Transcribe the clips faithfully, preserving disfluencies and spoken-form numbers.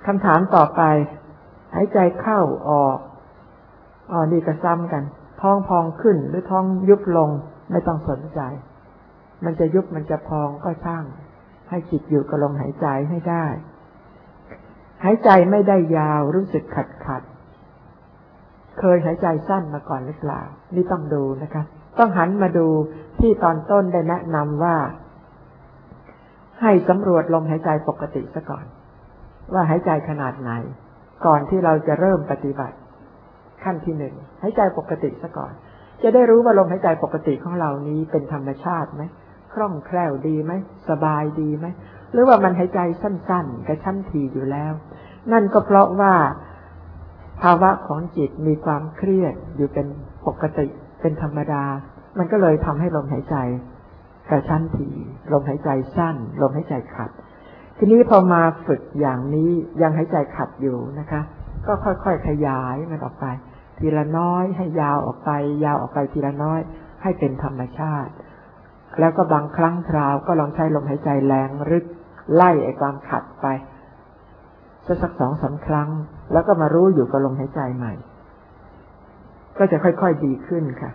คำถามต่อไปหายใจเข้าออกอ๋อนี่ก็ซ้ำกันท้องพองขึ้นหรือท้องยุบลงไม่ต้องสนใจมันจะยุบมันจะพองก็ช่างให้จิตอยู่กับลมหายใจให้ได้หายใจไม่ได้ยาวรู้สึกขัดขัดเคยหายใจสั้นมาก่อนหรือเปล่านี่ต้องดูนะคะต้องหันมาดูที่ตอนต้นได้แนะนำว่าให้สำรวจลมหายใจปกติซะก่อนว่าหายใจขนาดไหนก่อนที่เราจะเริ่มปฏิบัติขั้นที่หนึ่งหายใจปกติซะก่อนจะได้รู้ว่าลมหายใจปกติของเรานี้เป็นธรรมชาติไหมคล่องแคล่วดีไหมสบายดีไหมหรือว่ามันหายใจสั้นๆกระชั้นทีอยู่แล้วนั่นก็เพราะว่าภาวะของจิตมีความเครียดอยู่เป็นปกติเป็นธรรมดามันก็เลยทำให้ลมหายใจกระชั้นทีลมหายใจสั้นลมหายใจขัดทีนี้พอมาฝึกอย่างนี้ยังหายใจขัดอยู่นะคะก็ค่อยๆขยายมันออกไปทีละน้อยให้ยาวออกไปยาวออกไปทีละน้อยให้เป็นธรรมชาติแล้วก็บางครั้งคราวก็ลองใช้ลมหายใจแรงรึกไล่ไอ้ความขัดไปสักสองสามครั้งแล้วก็มารู้อยู่กับลมหายใจใหม่ก็จะค่อยๆดีขึ้นค่ะ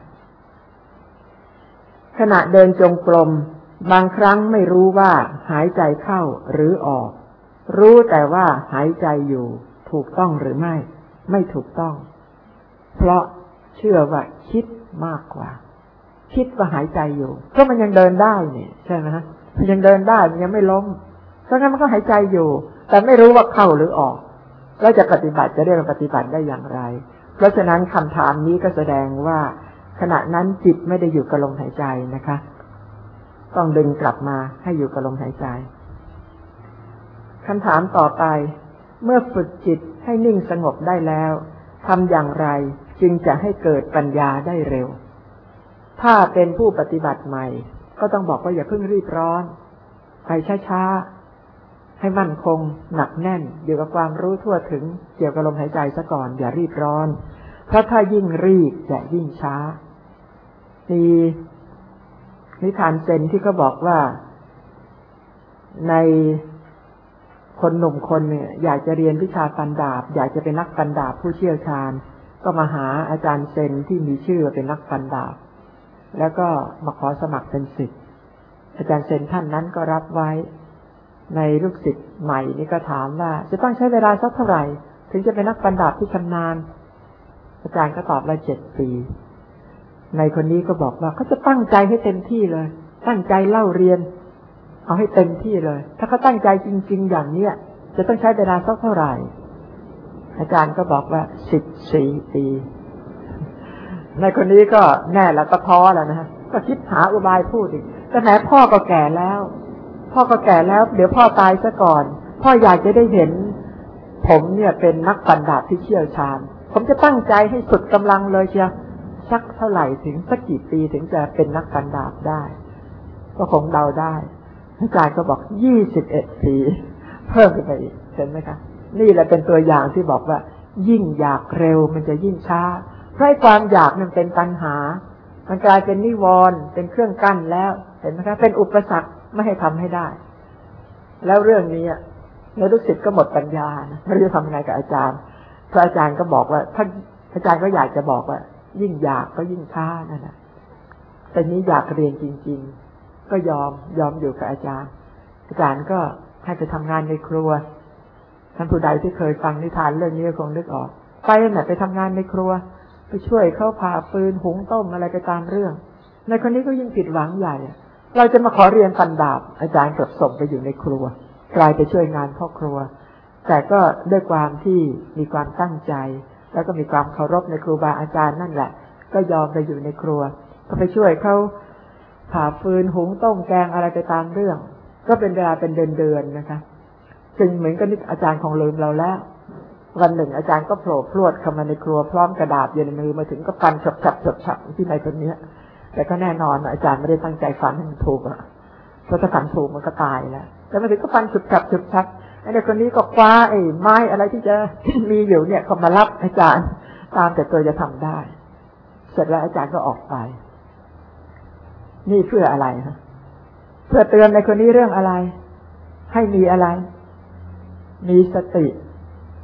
ขณะเดินจงกรมบางครั้งไม่รู้ว่าหายใจเข้าหรือออกรู้แต่ว่าหายใจอยู่ถูกต้องหรือไม่ไม่ถูกต้องเพราะเชื่อว่าคิดมากกว่าคิดว่าหายใจอยู่เพราะมันยังเดินได้นี่ใช่ไหมฮะมันยังเดินได้มันยังไม่ล้มเพราะงั้นมันก็หายใจอยู่แต่ไม่รู้ว่าเข้าหรือออกแล้วจะปฏิบัติจะเรียกว่าปฏิบัติได้อย่างไรเพราะฉะนั้นคำถามนี้ก็แสดงว่าขณะนั้นจิตไม่ได้อยู่กับลมหายใจนะคะต้องดึงกลับมาให้อยู่กับลมหายใจคำถามต่อไปเมื่อฝึกจิตให้นิ่งสงบได้แล้วทำอย่างไรจึงจะให้เกิดปัญญาได้เร็วถ้าเป็นผู้ปฏิบัติใหม่ก็ต้องบอกว่าอย่าเพิ่งรีบร้อนไปช้าๆให้มั่นคงหนักแน่นอยู่กับความรู้ทั่วถึงเกี่ยวกับลมหายใจซะก่อนอย่ารีบร้อนเพราะถ้ายิ่งรีบจะยิ่งช้ามีนิทานเซนที่เขาบอกว่าในคนหนุ่มคนเนี่ยอยากจะเรียนวิชาฟันดาบอยากจะเป็นนักฟันดาบผู้เชี่ยวชาญก็มาหาอาจารย์เซนที่มีชื่อเป็นนักฟันดาบแล้วก็มาขอสมัครเป็นศิษย์อาจารย์เซนท่านนั้นก็รับไว้ในลูกศิษย์ใหม่นี่ก็ถามว่าจะต้องใช้เวลาสักเท่าไหร่ถึงจะเป็นนักฟันดาบที่ชำนาญอาจารย์ก็ตอบว่าเจ็ดปีในคนนี้ก็บอกว่าเขาจะตั้งใจให้เต็มที่เลยตั้งใจเล่าเรียนเอาให้เต็มที่เลยถ้าเขาตั้งใจจริงๆอย่างเนี้ยจะต้องใช้เวลาสักเท่าไหร่อาจารย์ก็บอกว่าสิบสี่ปีในคนนี้ก็แน่แล้วก็ท้อแล้วนะฮะก็คิดหาอุบายพูดอีกแต่แม้พ่อก็แก่แล้วพ่อก็แก่แล้วเดี๋ยวพ่อตายซะก่อนพ่ออยากจะได้เห็นผมเนี่ยเป็นนักฟันดาบที่เชี่ยวชาญผมจะตั้งใจให้สุดกำลังเลยเชียวสักเท่าไหร่ถึงสักกี่ปีถึงจะเป็นนักฟันดาบได้ก็คงเดาได้อาจารย์ก็บอกยี่สิบเอ็ดปีเพิ่มขึ้นไปอีกเห็นไหมคะนี่แหละเป็นตัวอย่างที่บอกว่ายิ่งอยากเร็วมันจะยิ่งช้าเพราะความอยากมันเป็นปัญหามันกลายเป็นนิวรณ์เป็นเครื่องกั้นแล้วเห็นไหมคะเป็นอุปสรรคไม่ให้ทำให้ได้แล้วเรื่องนี้ในลูกศิษย์ก็หมดปัญญานะไม่รู้จะทำยังไงกับอาจารย์พระอาจารย์ก็บอกว่าท่านอาจารย์ก็อยากจะบอกว่ายิ่งอยากก็ยิ่งช้านั่นแหละแต่นี้อยากเรียนจริงๆก็ยอมยอมอยู่กับอาจารย์อาจารย์ก็ให้ไปทำงานในครัวท่านผู้ใดที่เคยฟังนิทานเรื่องนี้คงนึกออกไปนั่นแหละไปทำงานในครัวไปช่วยเขาผ่าฟืนหุงต้มอะไรไปตามเรื่องในคนนี้ก็ยิ่งผิดหวังใหญ่เราจะมาขอเรียนฟันดาบอาจารย์กลับส่งไปอยู่ในครัวกลายไปช่วยงานพ่อครัวแต่ก็ด้วยความที่มีความตั้งใจแล้วก็มีความเคารพในครูบาอาจารย์นั่นแหละก็ยอมไปอยู่ในครัวก็ไปช่วยเขาผ่าฟืนหุงต้มแกงอะไรไปตามเรื่องก็เป็นเวลาเป็นเดือนๆนะคะซึ่งเหมือนกับนิอาจารย์ของลืมเราแล้ววันหนึ่งอาจารย์ก็โผล่พรวดเข้ามาในครัวพร้อมกระดาษอยู่ในมือมาถึงก็ฟันฉับฉับฉับฉับที่ในคนนี้แต่ก็แน่นอนอาจารย์ไม่ได้ตั้งใจฟันให้มันถูกอ่ะเพราะถ้าฟันถูกมันก็ตายแล้วแต่มาถึงก็ฟันฉับฉับฉับฉับไอ้เด็กคนนี้ก็คว้าไอ้ไม้อะไรที่จะมีอยู่เนี่ยเขามารับอาจารย์ตามแต่ตัวจะทำได้เสร็จแล้วอาจารย์ก็ออกไปนี่เพื่ออะไรฮะเพื่อเตือนในคนนี้เรื่องอะไรให้มีอะไรมีสติ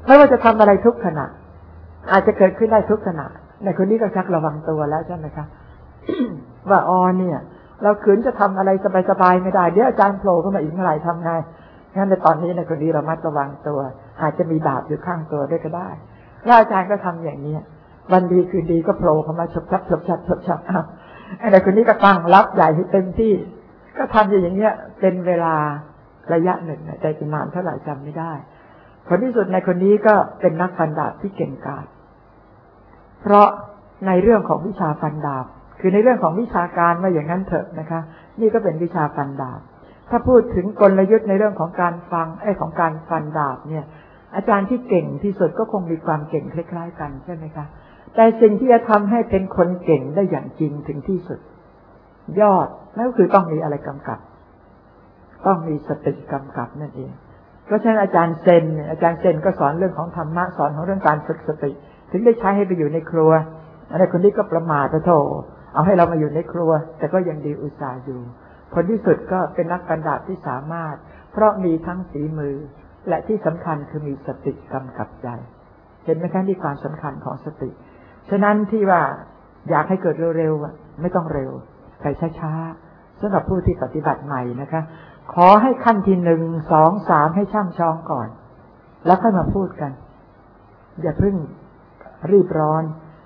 ไม่ว่าจะทำอะไรทุกขณะอาจจะเกิดขึ้นได้ทุกขณะในคนนี้ก็ชักระวังตัวแล้วใช่ไหมคะ ว่าอ๋อเนี่ยเราขืนจะทำอะไรสบายๆไม่ได้เดี๋ยวอาจารย์โผล่เข้ามาอีกเมื่อไหร่ทำไงงั้นในตอนนี้ในคนนี้เรามัดระวังตัวอาจจะมีบาปอยู่ข้างตัวด้วยก็ได้แล้วอาจารย์ก็ทำอย่างนี้วันดีคืนดีก็โผล่เข้ามาฉบชับฉบชับฉบชับอ้าวไอ้ในคนนี้ก็ตั้งรับใหญ่ให้เต็มที่ก็ทำอย่างเงี้ยเป็นเวลาระยะหนึ่งใจจะนานเท่าไหร่จำไม่ได้ผลที่สุดในคนนี้ก็เป็นนักฟันดาบที่เก่งกาจเพราะในเรื่องของวิชาฟันดาบคือในเรื่องของวิชาการว่าอย่างนั้นเถอะนะคะนี่ก็เป็นวิชาฟันดาบถ้าพูดถึงกลยุทธ์ในเรื่องของการฟังไอ้ของการฟันดาบเนี่ยอาจารย์ที่เก่งที่สุดก็คงมีความเก่งคล้ายๆกันใช่ไหมคะแต่สิ่งที่จะทำให้เป็นคนเก่งได้อย่างจริงถึงที่สุดยอดนั่นก็คือต้องมีอะไรกำกับต้องมีสติกำกับนั่นเองเพราะฉะนั้นอาจารย์เซนเนี่ยอาจารย์เซนก็สอนเรื่องของธรรมะสอนของเรื่องการฝึกสติถึงได้ใช้ให้ไปอยู่ในครัวอะไรคนนี้ก็ประมาทไปโถเอาให้เรามาอยู่ในครัวแต่ก็ยังดีอุตส่าห์อยู่ผลที่สุดก็เป็นนักฟันดาบที่สามารถเพราะมีทั้งฝีมือและที่สำคัญคือมีสติกำกับใจเห็นไหมคะที่ความสำคัญของสติฉะนั้นที่ว่าอยากให้เกิดเร็วๆไม่ต้องเร็วไปช้าๆสำหรับผู้ที่ปฏิบัติใหม่นะคะขอให้ขั้นที่หนึ่งสองสามให้ช่ำชองก่อนแล้วค่อยมาพูดกันอย่าเพิ่งรีบร้อน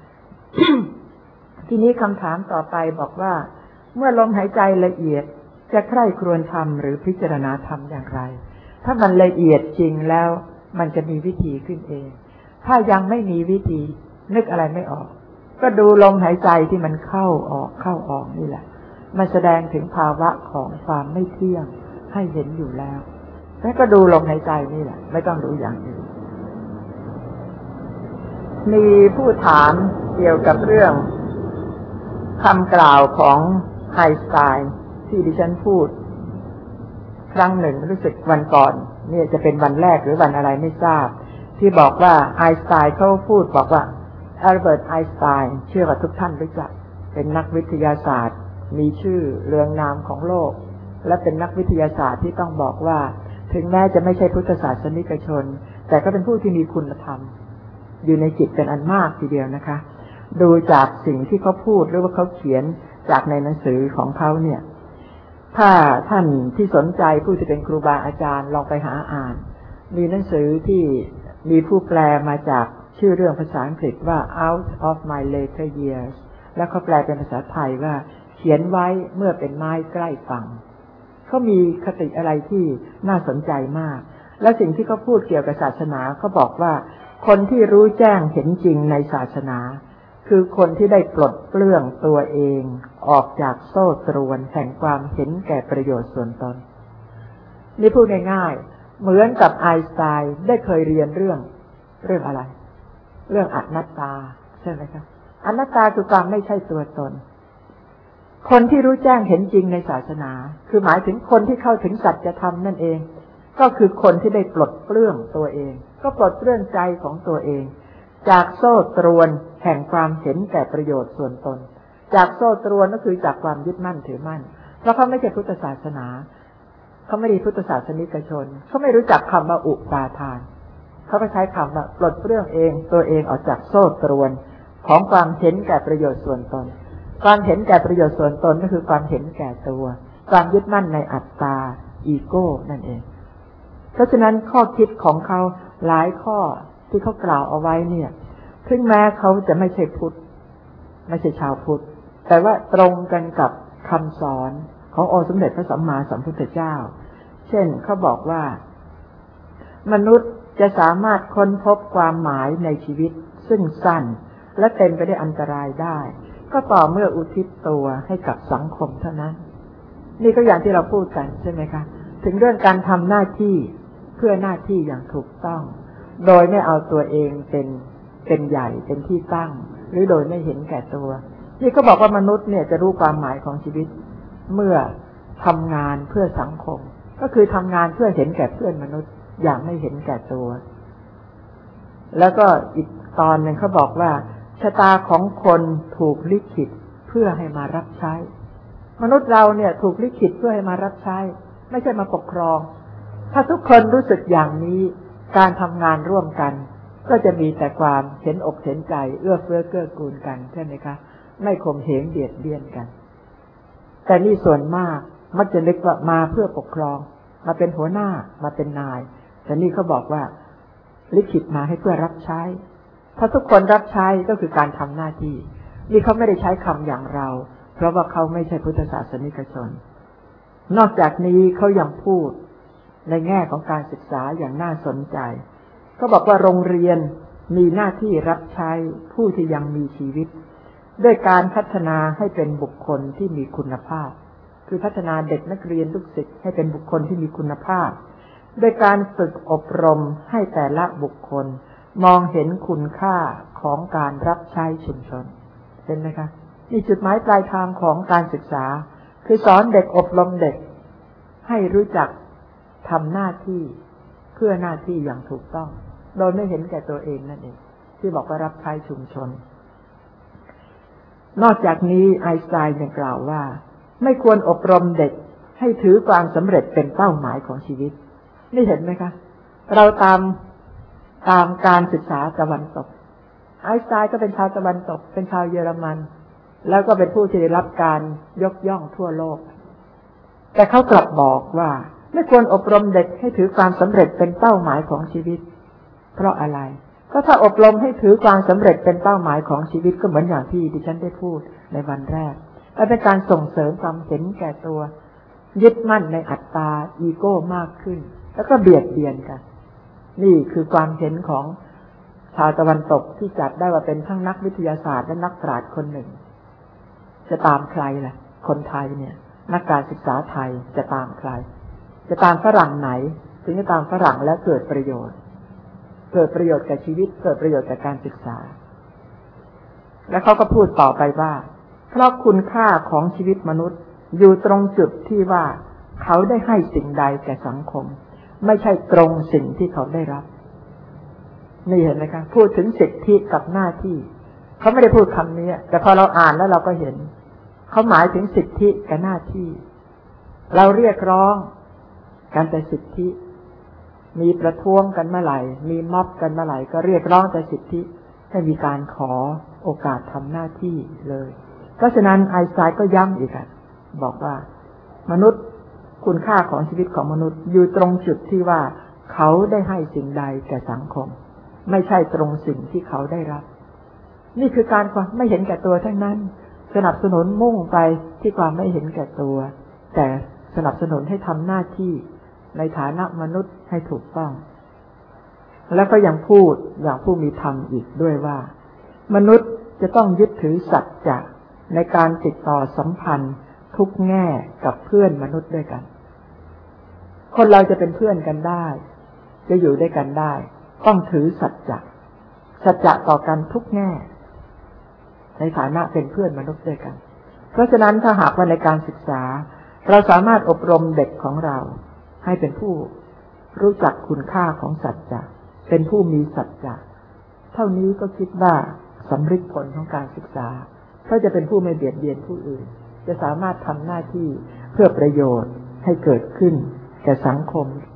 ทีนี้คำถามต่อไปบอกว่าเมื่อลมหายใจละเอียดจะใคร่ครวญทำหรือพิจารณาทำอย่างไรถ้ามันละเอียดจริงแล้วมันจะมีวิธีขึ้นเองถ้ายังไม่มีวิธีนึกอะไรไม่ออกก็ดูลมหายใจที่มันเข้าออกเข้าออกนี่แหละมันแสดงถึงภาวะของความไม่เที่ยงให้เห็นอยู่แล้วแล้วก็ดูลมหายใจนี่แหละไม่ต้องดูอย่างอื่นมีผู้ถามเกี่ยวกับเรื่องคำกล่าวของไอน์สไตน์ที่ดิฉันพูดครั้งหนึ่งรู้สึกวันก่อนเนี่ยจะเป็นวันแรกหรือวันอะไรไม่ทราบที่บอกว่าไอน์สไตน์เขาพูดบอกว่าอัลเบิร์ตไอน์สไตน์เชื่อว่าทุกท่านรู้จักเป็นนักวิทยาศาสตร์มีชื่อเรืองนามของโลกและเป็นนักวิทยาศาสตร์ที่ต้องบอกว่าถึงแม้จะไม่ใช่พุทธศาสนิกชนแต่ก็เป็นผู้ที่มีคุณธรรมอยู่ในจิตเป็นอันมากทีเดียวนะคะดูจากสิ่งที่เขาพูดหรือว่าเขาเขียนจากในหนังสือของเขาเนี่ยถ้าท่านที่สนใจผู้ที่เป็นครูบาอาจารย์ลองไปหาอ่านมีหนังสือที่มีผู้แปลมาจากชื่อเรื่องภาษาอังกฤษว่า Out of My Later Years แล้วเขาแปลเป็นภาษาไทยว่าเขียนไว้เมื่อเป็นไม้ใกล้ฝั่งเขามีคติอะไรที่น่าสนใจมากและสิ่งที่เขาพูดเกี่ยวกับศาสนาเขาบอกว่าคนที่รู้แจ้งเห็นจริงในศาสนาคือคนที่ได้ปลดเปลื้องตัวเองออกจากโซ่ตรวนแห่งความเห็นแก่ประโยชน์ส่วนตนนี่พูดง่ายๆเหมือนกับไอน์สไตน์ได้เคยเรียนเรื่องเรื่องอะไรเรื่องอนัตตาใช่ไหมครับอนัตตาคือความไม่ใช่ตัวตนคนที่รู้แจ้งเห็นจริงในศาสนาคือหมายถึงคนที่เข้าถึงสัจธรรมนั่นเองก็คือคนที่ได้ปลดเปลื้องตัวเองก็ปลดเปลื้องใจของตัวเองจากโซ่ตรวนแห่งความเห็นแก่ประโยชน์ส่วนตนจากโซ่ตรวนก็คือจากความยึดมั่นถือมั่นเพราะเขาไม่ใช่พุทธศาสนาเขาไม่ได้พุทธศาสนิกชนเขาไม่รู้จักคำว่าอุปาทานเขาก็ใช้คำว่าปลดเปลื้องเองตัวเองออกจากโซ่ตรวนของความเห็นแก่ประโยชน์ส่วนตนความเห็นแก่ประโยชน์ส่วนตนก็คือความเห็นแก่ตัวความยึดมั่นในอัตตาอีโก้นั่นเองเพราะฉะนั้นข้อคิดของเขาหลายข้อที่เขากล่าวเอาไว้เนี่ยถึงแม้เขาจะไม่ใช่พุทธไม่ใช่ชาวพุทธแต่ว่าตรงกันกับคำสอนขององค์สมเด็จพระสัมมาสัมพุทธเจ้าเช่นเขาบอกว่ามนุษย์จะสามารถค้นพบความหมายในชีวิตซึ่งสั้นและเต็มไปด้วยอันตรายได้ก็ต่อเมื่ออุทิศตัวให้กับสังคมเท่านั้นนี่ก็อย่างที่เราพูดกันใช่ไหมคะถึงเรื่องการทำหน้าที่เพื่อหน้าที่อย่างถูกต้องโดยไม่เอาตัวเองเป็นเป็นใหญ่เป็นที่ตั้งหรือโดยไม่เห็นแก่ตัวนี่ก็บอกว่ามนุษย์เนี่ยจะรู้ความหมายของชีวิตเมื่อทำงานเพื่อสังคมก็คือทำงานเพื่อเห็นแก่เพื่อนมนุษย์อย่างไม่เห็นแก่ตัวแล้วก็อีกตอนหนึ่งเขาบอกว่าชะตาของคนถูกลิขิตเพื่อให้มารับใช้มนุษย์เราเนี่ยถูกลิขิตเพื่อให้มารับใช้ไม่ใช่มาปกครองถ้าทุกคนรู้สึกอย่างนี้การทำงานร่วมกันก็จะมีแต่ความเห็นอกเห็นใจเอื้อเฟื้อเกื้อกูลกันใช่ไหมคะไม่ข่มเหงเบียดเบียนกันแต่นี่ส่วนมากมักจะนึกว่ามาเพื่อปกครองมาเป็นหัวหน้ามาเป็นนายแต่นี่เขาบอกว่าลิขิตมาให้เพื่อรับใช้ถ้าทุกคนรับใช้ก็คือการทำหน้าที่นี่เขาไม่ได้ใช้คำอย่างเราเพราะว่าเขาไม่ใช่พุทธศาสนิกชนนอกจากนี้เขายังพูดในแง่ของการศึกษาอย่างน่าสนใจเขาบอกว่าโรงเรียนมีหน้าที่รับใช้ผู้ที่ยังมีชีวิตด้วยการพัฒนาให้เป็นบุคคลที่มีคุณภาพคือพัฒนาเด็กนักเรียนลูกศิษย์ให้เป็นบุคคลที่มีคุณภาพด้วยการฝึกอบรมให้แต่ละบุคคลมองเห็นคุณค่าของการรับใช้ชุมชนเห็นไหมคะนี่จุดหมายปลายทางของการศึกษาคือสอนเด็กอบรมเด็กให้รู้จักทำหน้าที่เพื่อหน้าที่อย่างถูกต้องโดยไม่เห็นแก่ตัวเองนั่นเองที่บอกว่ารับใช้ชุมชนนอกจากนี้ไอน์สไตน์ยังกล่าวว่าไม่ควรอบรมเด็กให้ถือความสำเร็จเป็นเป้าหมายของชีวิตนี่เห็นไหมคะเราตามตามการศึกษาตะวันตกไอน์สไตน์ก็เป็นชาวตะวันตกเป็นชาวเยอรมันแล้วก็เป็นผู้ที่ได้รับการยกย่องทั่วโลกแต่เขากลับบอกว่าไม่ควรอบรมเด็กให้ถือความสำเร็จเป็นเป้าหมายของชีวิตเพราะอะไรก็ถ้าอบรมให้ถือความสำเร็จเป็นเป้าหมายของชีวิตก็เหมือนอย่างที่ดิฉันได้พูดในวันแรกและเป็นการส่งเสริมความเห็นแก่ตัวยึดมั่นในอัตตาอีโก้มากขึ้นแล้วก็เบียดเบียนกันนี่คือความเห็นของชาวตะวันตกที่จัดได้ว่าเป็นทั้งนักวิทยาศาสตร์และนักปราชญ์คนหนึ่งจะตามใครล่ะคนไทยเนี่ยนักการศึกษาไทยจะตามใครจะตามฝรั่งไหนถึงจะตามฝรั่งและเกิดประโยชน์เกิดประโยชน์กับชีวิตเกิดประโยชน์กับการศึกษาแล้วเขาก็พูดต่อไปว่าเพราะคุณค่าของชีวิตมนุษย์อยู่ตรงจุดที่ว่าเขาได้ให้สิ่งใดแก่สังคมไม่ใช่ตรงสิ่งที่เขาได้รับนี่เห็นไหมคะพูดถึงสิทธิกับหน้าที่เขาไม่ได้พูดคำนี้แต่พอเราอ่านแล้วเราก็เห็นเขาหมายถึงสิทธิกับหน้าที่เราเรียกร้องกันแต่สิทธิมีประท้วงกันเมื่อไหร่มีม็อบกันเมื่อไหร่ก็เรียกร้องแต่สิทธิให้มีการขอโอกาสทำหน้าที่เลยเพราะฉะนั้นไอน์สไตน์ก็ย้ำอีกอ่ะบอกว่ามนุษย์คุณค่าของชีวิตของมนุษย์อยู่ตรงจุดที่ว่าเขาได้ให้สิ่งใดแก่สังคมไม่ใช่ตรงสิ่งที่เขาได้รับนี่คือการความไม่เห็นแก่ตัวทั้งนั้นสนับสนุนมุ่งไปที่ความไม่เห็นแก่ตัวแต่สนับสนุนให้ทำหน้าที่ในฐานะมนุษย์ให้ถูกต้องแล้วก็ยังพูดอย่างผู้มีธรรมอีกด้วยว่ามนุษย์จะต้องยึดถือสัจจะในการติดต่อสัมพันธ์ทุกแง่กับเพื่อนมนุษย์ด้วยกันคนเราจะเป็นเพื่อนกันได้จะอยู่ด้วยกันได้ต้องถือสัจจะสัจจะต่อกันทุกแง่ในฐานะเป็นเพื่อนมนุษย์ด้วยกันเพราะฉะนั้นถ้าหากว่าในการศึกษาเราสามารถอบรมเด็กของเราให้เป็นผู้รู้จักคุณค่าของสัจจะเป็นผู้มีสัจจะเท่านี้ก็คิดว่าสำเร็จผลของการศึกษาก็จะเป็นผู้ไม่เบียดเบียนผู้อื่นจะสามารถทำหน้าที่เพื่อประโยชน์ให้เกิดขึ้นแก่สังคม